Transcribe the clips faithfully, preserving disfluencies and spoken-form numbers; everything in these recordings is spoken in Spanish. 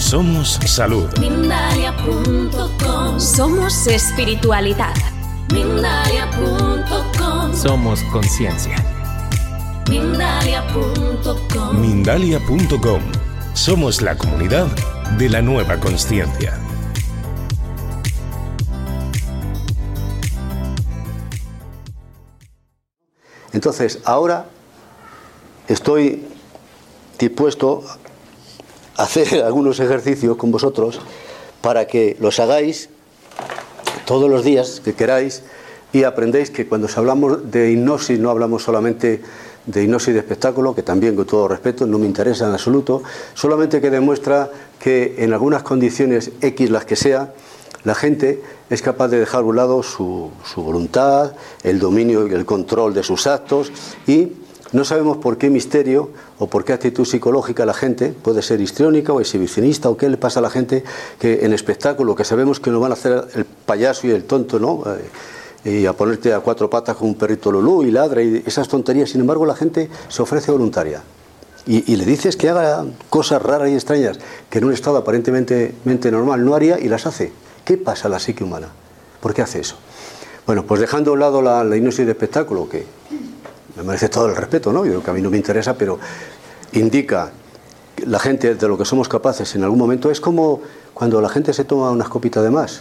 Somos salud. Mindalia punto com. Somos espiritualidad. Mindalia punto com. Somos conciencia. Mindalia punto com. Mindalia punto com. Somos la comunidad de la nueva consciencia. Entonces, ahora estoy dispuesto a hacer algunos ejercicios con vosotros para que los hagáis todos los días que queráis y aprendéis que cuando hablamos de hipnosis no hablamos solamente de hipnosis de espectáculo, que también con todo respeto no me interesa en absoluto, solamente que demuestra que en algunas condiciones X, las que sea, la gente es capaz de dejar a un lado su, su voluntad, el dominio y el control de sus actos, y no sabemos por qué misterio o por qué actitud psicológica la gente puede ser histriónica o exhibicionista, o qué le pasa a la gente que en espectáculo, que sabemos que nos van a hacer el payaso y el tonto, ¿no? Eh, y a ponerte a cuatro patas con un perrito lulú y ladra y esas tonterías. Sin embargo, la gente se ofrece voluntaria y, y le dices que haga cosas raras y extrañas que en un estado aparentemente mente normal no haría, y las hace. ¿Qué pasa a la psique humana? ¿Por qué hace eso? Bueno, pues dejando a un lado la, la hipnosis de espectáculo, que me merece todo el respeto, ¿no? Yo, que a mí no me interesa, pero indica la gente de lo que somos capaces en algún momento. Es como cuando la gente se toma unas copitas de más.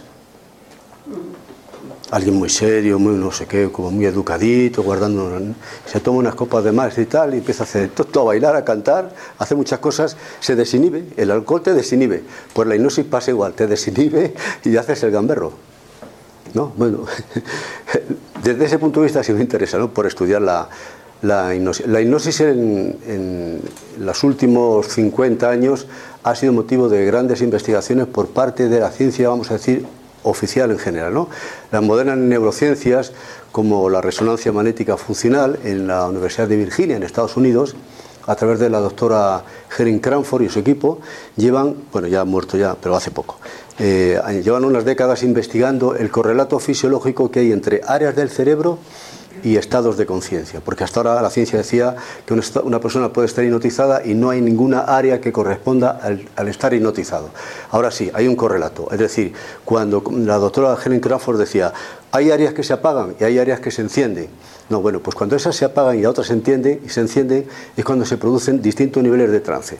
Alguien muy serio, muy no sé qué, como muy educadito, guardando una, se toma unas copas de más y tal, y empieza a hacer todo, a bailar, a cantar, a hacer muchas cosas, se desinhibe. El alcohol te desinhibe. Pues la hipnosis pasa igual, te desinhibe y haces el gamberro, ¿no? Bueno, desde ese punto de vista sí me interesa, ¿no? Por estudiar la, la hipnosis. La hipnosis en, en los últimos cincuenta años ha sido motivo de grandes investigaciones por parte de la ciencia, vamos a decir, oficial en general, ¿no? Las modernas neurociencias, como la resonancia magnética funcional en la Universidad de Virginia, en Estados Unidos, a través de la doctora Helen Cranford y su equipo, llevan, bueno, ya ha muerto ya, pero hace poco, eh, llevan unas décadas investigando el correlato fisiológico que hay entre áreas del cerebro y estados de conciencia, porque hasta ahora la ciencia decía que una, una persona puede estar hipnotizada y no hay ninguna área que corresponda al, al estar hipnotizado. Ahora sí, hay un correlato, es decir, cuando la doctora Helen Cranford decía, hay áreas que se apagan y hay áreas que se encienden. No, bueno, pues cuando esas se apagan y otras se entienden y se encienden es cuando se producen distintos niveles de trance.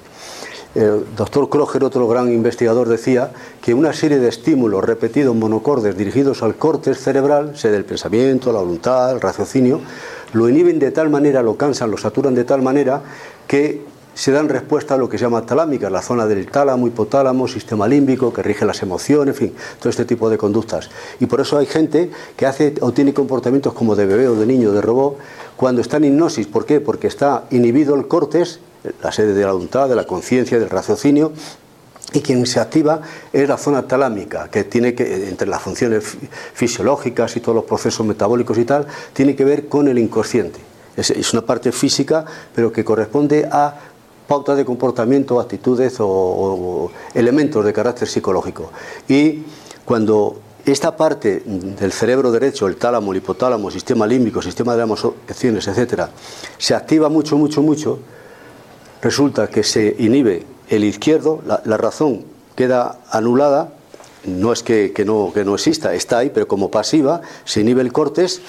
El doctor Kroger, otro gran investigador, decía que una serie de estímulos repetidos monocordes dirigidos al córtex cerebral, sede del pensamiento, la voluntad, el raciocinio, lo inhiben de tal manera, lo cansan, lo saturan de tal manera que se dan respuesta a lo que se llama talámica, la zona del tálamo, hipotálamo, sistema límbico, que rige las emociones, en fin, todo este tipo de conductas. Y por eso hay gente que hace o tiene comportamientos como de bebé o de niño, de robot, cuando está en hipnosis. ¿Por qué? Porque está inhibido el córtex, la sede de la voluntad, de la conciencia, del raciocinio, y quien se activa es la zona talámica, que tiene que, entre las funciones fisiológicas y todos los procesos metabólicos y tal, tiene que ver con el inconsciente. Es, es una parte física, pero que corresponde a pautas de comportamiento, actitudes o, o elementos de carácter psicológico. Y cuando esta parte del cerebro derecho, el tálamo, el hipotálamo, sistema límbico, sistema de las emociones, etcétera, se activa mucho, mucho, mucho, resulta que se inhibe el izquierdo, la, la razón queda anulada, no es que, que, no, que no exista, está ahí, pero como pasiva, se inhibe el córtex,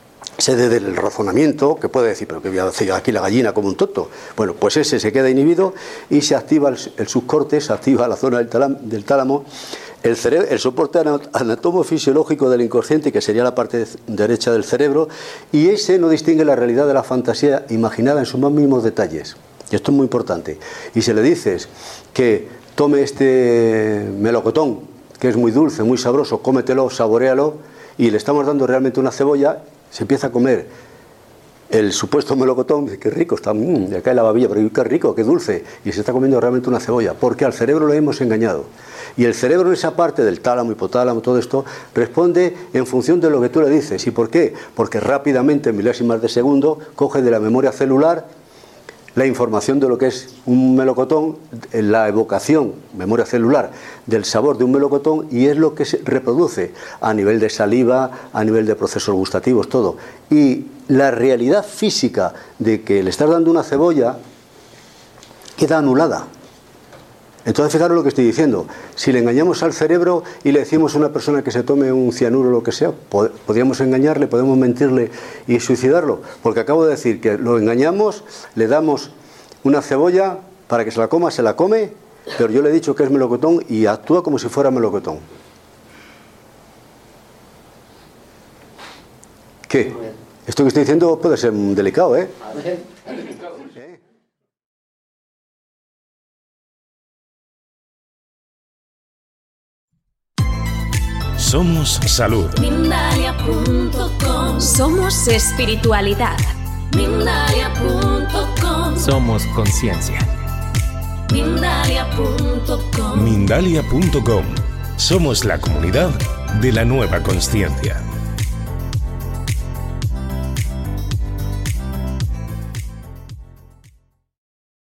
sede del razonamiento, que puede decir, pero que voy a hacer aquí la gallina como un tonto. Bueno, pues ese se queda inhibido y se activa el, el subcórtex, se activa la zona del tálamo, del tálamo el, cerebro, el soporte anatomofisiológico del inconsciente, que sería la parte derecha del cerebro, y ese no distingue la realidad de la fantasía imaginada en sus más mínimos detalles. Y esto es muy importante. Y si le dices que tome este melocotón, que es muy dulce, muy sabroso, cómetelo, saboréalo, y le estamos dando realmente una cebolla, se empieza a comer el supuesto melocotón, dice, qué rico está, mmm, le cae la babilla, pero qué rico, qué dulce, y se está comiendo realmente una cebolla, porque al cerebro lo hemos engañado. Y el cerebro en esa parte del tálamo, hipotálamo, todo esto, responde en función de lo que tú le dices. ¿Y por qué? Porque rápidamente, en milésimas de segundo, coge de la memoria celular la información de lo que es un melocotón, la evocación, memoria celular, del sabor de un melocotón, y es lo que se reproduce a nivel de saliva, a nivel de procesos gustativos, todo. Y la realidad física de que le estás dando una cebolla queda anulada. Entonces, fijaros lo que estoy diciendo. Si le engañamos al cerebro y le decimos a una persona que se tome un cianuro o lo que sea, podríamos engañarle, podemos mentirle y suicidarlo. Porque acabo de decir que lo engañamos, le damos una cebolla para que se la coma, se la come, pero yo le he dicho que es melocotón y actúa como si fuera melocotón. ¿Qué? Esto que estoy diciendo puede ser delicado, ¿eh? Somos salud. Mindalia punto com. Somos espiritualidad. Mindalia punto com. Somos conciencia. Mindalia punto com. Mindalia punto com. Somos la comunidad de la nueva consciencia.